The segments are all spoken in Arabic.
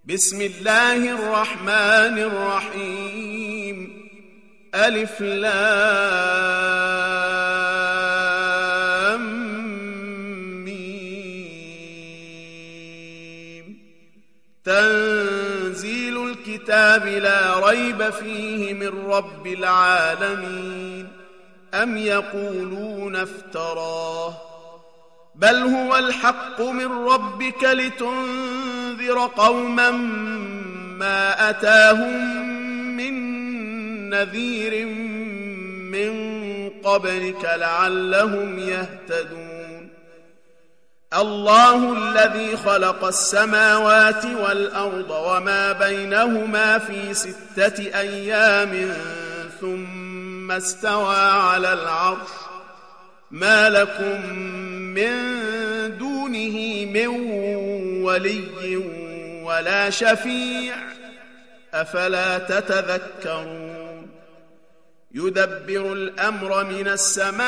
بسم الله الرحمن الرحيم ألف لام ميم تنزيل الكتاب لا ريب فيه من رب العالمين أم يقولون افتراه بل هو الحق من ربك لتنذر قوما ما أتاهم من نذير من قبلك لعلهم يهتدون الله الذي خلق السماوات والأرض وما بينهما في 6 أيام ثم استوى على العرش ما لكم من دونه من ولي ولا شفيع أفلا تتذكرون يدبر الأمر من السماء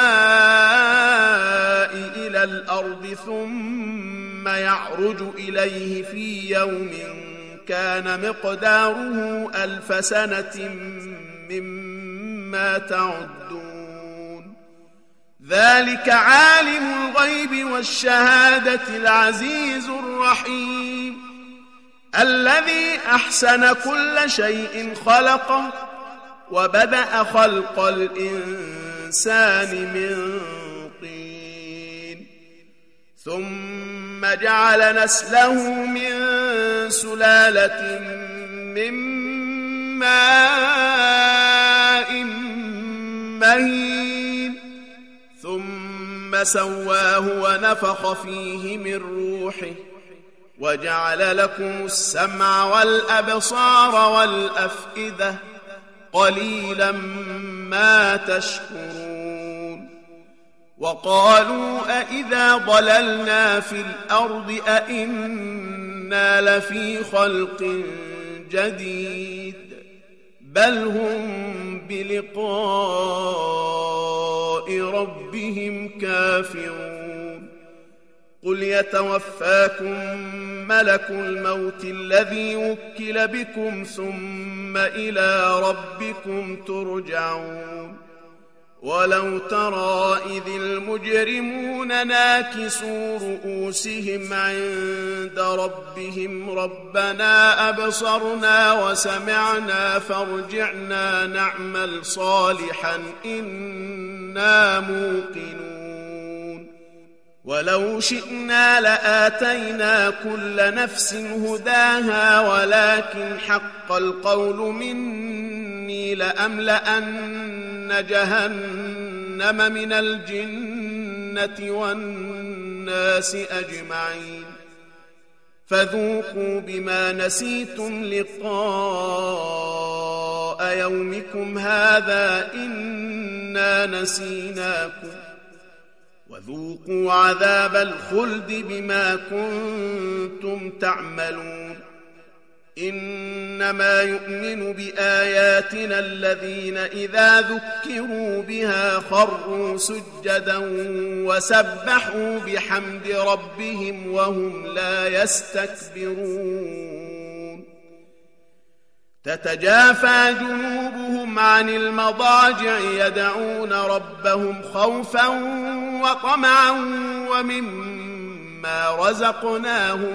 إلى الأرض ثم يعرج إليه في يوم كان مقداره 1000 سنة مما تعدون ذلك عالم الغيب والشهادة العزيز الرحيم الذي أحسن كل شيء خلقه وبدأ خلق الإنسان من طين ثم جعل نسله من سلالة من ماء مهين ثم سواه ونفخ فيه من روحه وجعل لكم السمع والأبصار والأفئدة قليلا ما تشكرون وقالوا أإذا ضللنا في الأرض أإنا لفي خلق جديد بل هم بلقاء ربهم كافرون قل يتوفاكم ملك الموت الذي وكل بكم ثم إلى ربكم ترجعون ولو ترى إذ المجرمون ناكسوا رؤوسهم عند ربهم ربنا أبصرنا وسمعنا فارجعنا نعمل صالحا إنا موقنون ولو شئنا لآتينا كل نفس هداها ولكن حق القول مني لأملأن جهنم من الجنة والناس أجمعين فذوقوا بما نسيتم لقاء يومكم هذا إنا نسيناكم وذوقوا عذاب الخلد بما كنتم تعملون إنما يؤمن بآياتنا الذين إذا ذكروا بها خروا سجدا وسبحوا بحمد ربهم وهم لا يستكبرون تتجافى جنوبهم عن المضاجع يدعون ربهم خوفا وطمعا ومما رزقناهم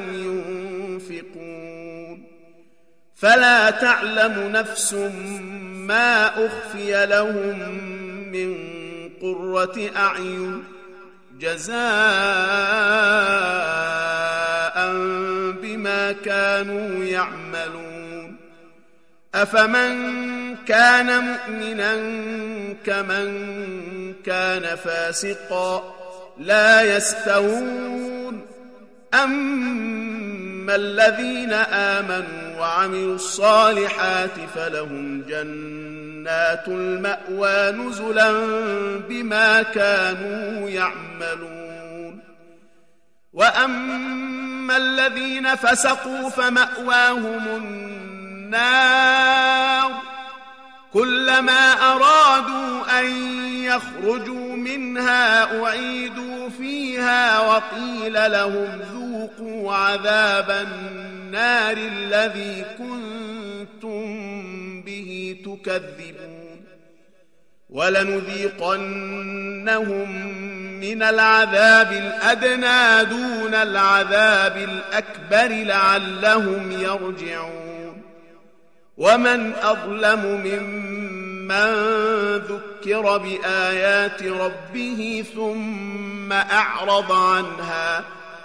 ينفقون فلا تعلم نفس ما أخفي لهم من قرة أعين جزاء بما كانوا يعملون أفمن كان مؤمنا كمن كان فاسقا لا يستوون أما الذين آمنوا وعملوا الصالحات فلهم جنات المأوى نزلا بما كانوا يعملون وأما الذين فسقوا فمأواهم النار كلما أرادوا أن يخرجوا منها أعيدوا فيها وقيل لهم ذوقوا فذوقوا عذاب النار الذي كنتم به تكذبون ولنذيقنهم من العذاب الأدنى دون العذاب الأكبر لعلهم يرجعون ومن أظلم ممن ذكر بآيات ربه ثم أعرض عنها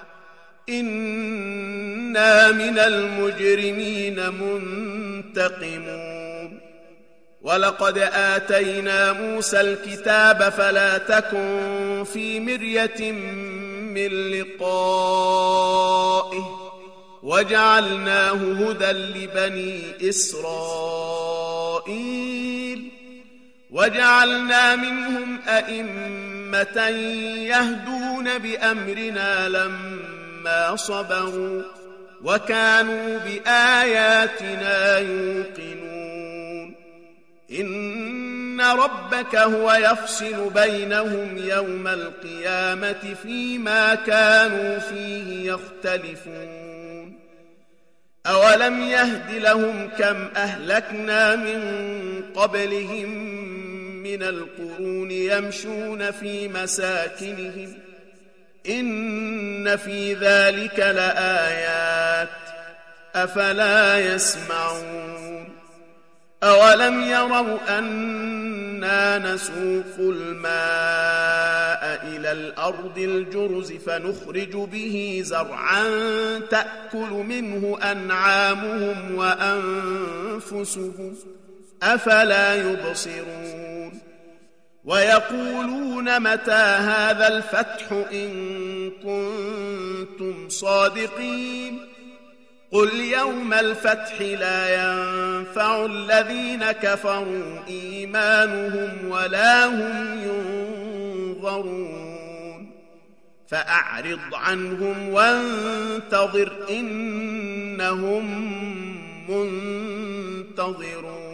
إنا من المجرمين منتقمون ولقد آتينا موسى الكتاب فلا تكن في مرية من لقائه وجعلناه هدى لبني إسرائيل وجعلنا منهم أئمة يهدون بأمرنا لما صبروا وكانوا بآياتنا يوقنون إن ربك هو يفصل بينهم يوم القيامة فيما كانوا فيه يختلفون أولم يهد لهم كم أهلكنا من قبلهم من القرون يمشون في مساكنهم إن في ذلك لآيات أفلا يسمعون أولم يروا أنا نسوق الماء إلى الأرض الجرز فنخرج به زرعا تأكل منه أنعامهم وأنفسهم أفلا يبصرون ويقولون متى هذا الفتح إن كنتم صادقين قل يوم الفتح لا ينفع الذين كفروا إيمانهم ولا هم ينظرون فأعرض عنهم وانتظر إنهم منتظرون